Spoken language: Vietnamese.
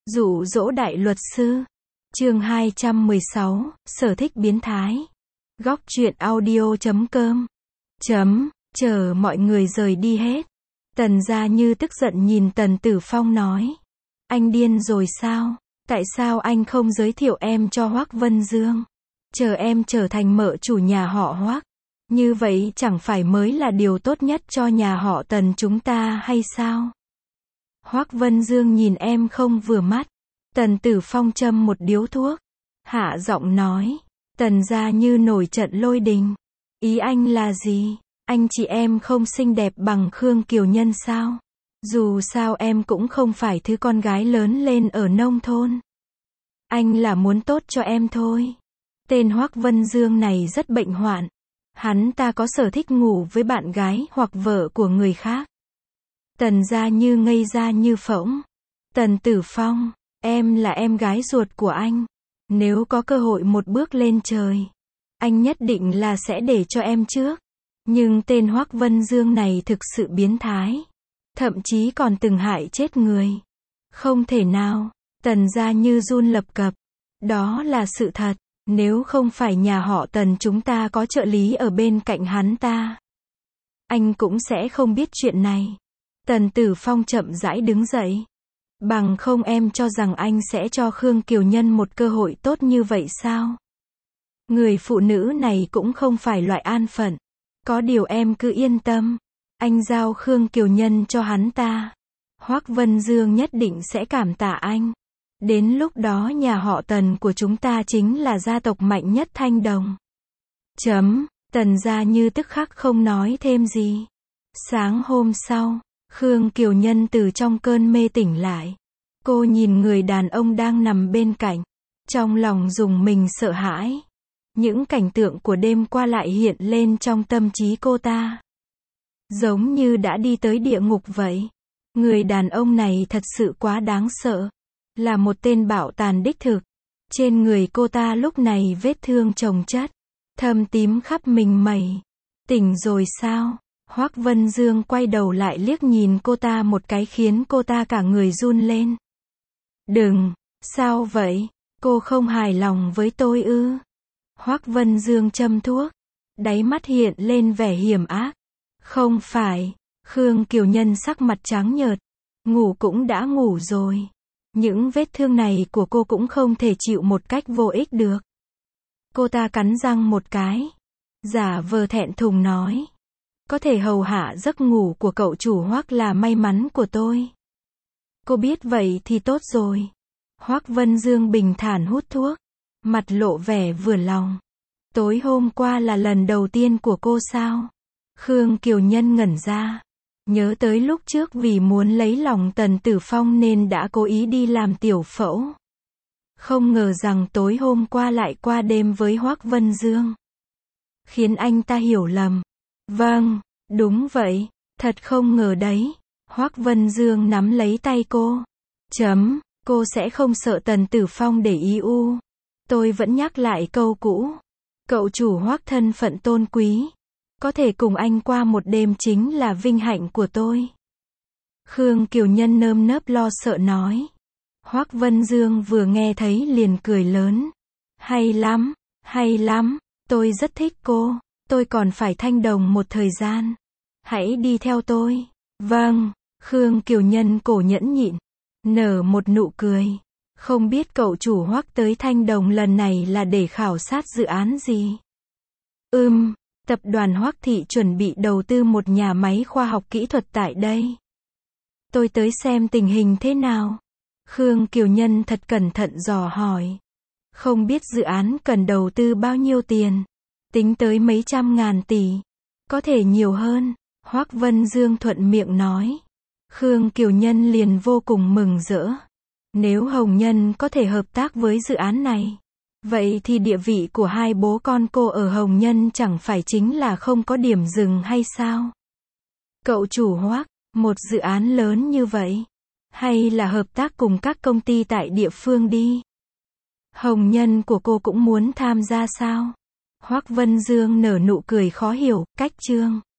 Dụ dỗ đại luật sư. Chương 216, sở thích biến thái. Góc truyện audio.com. Chờ mọi người rời đi hết. Tần Gia Như tức giận nhìn Tần Tử Phong nói. Anh điên rồi sao? Tại sao anh không giới thiệu em cho Hoắc Vân Dương? Chờ em trở thành mợ chủ nhà họ Hoắc. Như vậy chẳng phải mới là điều tốt nhất cho nhà họ Tần chúng ta hay sao? Hoắc Vân Dương nhìn em không vừa mắt. Tần Tử Phong châm một điếu thuốc. Hạ giọng nói. Tần Gia Như nổi trận lôi đình. Ý anh là gì? Anh chị em không xinh đẹp bằng Khương Kiều Nhân sao? Dù sao em cũng không phải thứ con gái lớn lên ở nông thôn. Anh là muốn tốt cho em thôi. Tên Hoắc Vân Dương này rất bệnh hoạn. Hắn ta có sở thích ngủ với bạn gái hoặc vợ của người khác. Tần Gia Như ngây ra như phỗng. Tần Tử Phong, em là em gái ruột của anh. Nếu có cơ hội một bước lên trời, anh nhất định là sẽ để cho em trước. Nhưng tên Hoắc Vân Dương này thực sự biến thái. Thậm chí còn từng hại chết người. Không thể nào. Tần Gia Như run lập cập. Đó là sự thật. Nếu không phải nhà họ Tần chúng ta có trợ lý ở bên cạnh hắn ta, anh cũng sẽ không biết chuyện này. Tần Tử Phong chậm rãi đứng dậy. Bằng không em cho rằng anh sẽ cho Khương Kiều Nhân một cơ hội tốt như vậy sao? Người phụ nữ này cũng không phải loại an phận. Có điều em cứ yên tâm. Anh giao Khương Kiều Nhân cho hắn ta. Hoắc Vân Dương nhất định sẽ cảm tạ anh. Đến lúc đó nhà họ Tần của chúng ta chính là gia tộc mạnh nhất Thanh Đồng. Tần Gia Như tức khắc không nói thêm gì. Sáng hôm sau, Khương Kiều Nhân từ trong cơn mê tỉnh lại. Cô nhìn người đàn ông đang nằm bên cạnh. Trong lòng rùng mình sợ hãi. Những cảnh tượng của đêm qua lại hiện lên trong tâm trí cô ta. Giống như đã đi tới địa ngục vậy. Người đàn ông này thật sự quá đáng sợ. Là một tên bạo tàn đích thực. Trên người cô ta lúc này vết thương chồng chất. Thâm tím khắp mình mẩy. Tỉnh rồi sao? Hoắc Vân Dương quay đầu lại liếc nhìn cô ta một cái khiến cô ta cả người run lên. Đừng, sao vậy? Cô không hài lòng với tôi ư? Hoắc Vân Dương châm thuốc. Đáy mắt hiện lên vẻ hiểm ác. Không phải. Khương Kiều Nhân sắc mặt trắng nhợt. Ngủ cũng đã ngủ rồi. Những vết thương này của cô cũng không thể chịu một cách vô ích được. Cô ta cắn răng một cái. Giả vờ thẹn thùng nói. Có thể hầu hạ giấc ngủ của cậu chủ Hoắc là may mắn của tôi. Cô biết vậy thì tốt rồi. Hoắc Vân Dương bình thản hút thuốc. Mặt lộ vẻ vừa lòng. Tối hôm qua là lần đầu tiên của cô sao? Khương Kiều Nhân ngẩn ra. Nhớ tới lúc trước vì muốn lấy lòng Tần Tử Phong nên đã cố ý đi làm tiểu phẫu. Không ngờ rằng tối hôm qua lại qua đêm với Hoắc Vân Dương. Khiến anh ta hiểu lầm. Vâng, đúng vậy, thật không ngờ đấy. Hoắc Vân Dương nắm lấy tay cô. Cô sẽ không sợ Tần Tử Phong để ý u. Tôi vẫn nhắc lại câu cũ. Cậu chủ Hoắc thân phận tôn quý. Có thể cùng anh qua một đêm chính là vinh hạnh của tôi. Khương Kiều Nhân nơm nớp lo sợ nói. Hoắc Vân Dương vừa nghe thấy liền cười lớn. Hay lắm, tôi rất thích cô. Tôi còn phải Thanh Đồng một thời gian. Hãy đi theo tôi. Vâng, Khương Kiều Nhân cổ nhẫn nhịn. Nở một nụ cười. Không biết cậu chủ Hoắc tới Thanh Đồng lần này là để khảo sát dự án gì? Tập đoàn Hoắc Thị chuẩn bị đầu tư một nhà máy khoa học kỹ thuật tại đây. Tôi tới xem tình hình thế nào. Khương Kiều Nhân thật cẩn thận dò hỏi. Không biết dự án cần đầu tư bao nhiêu tiền. Tính tới mấy trăm ngàn tỷ. Có thể nhiều hơn. Hoắc Vân Dương thuận miệng nói. Khương Kiều Nhân liền vô cùng mừng rỡ. Nếu Hồng Nhân có thể hợp tác với dự án này, vậy thì địa vị của hai bố con cô ở Hồng Nhân chẳng phải chính là không có điểm dừng hay sao? Cậu chủ Hoắc, một dự án lớn như vậy, hay là hợp tác cùng các công ty tại địa phương đi? Hồng Nhân của cô cũng muốn tham gia sao? Hoắc Vân Dương nở nụ cười khó hiểu, cách chương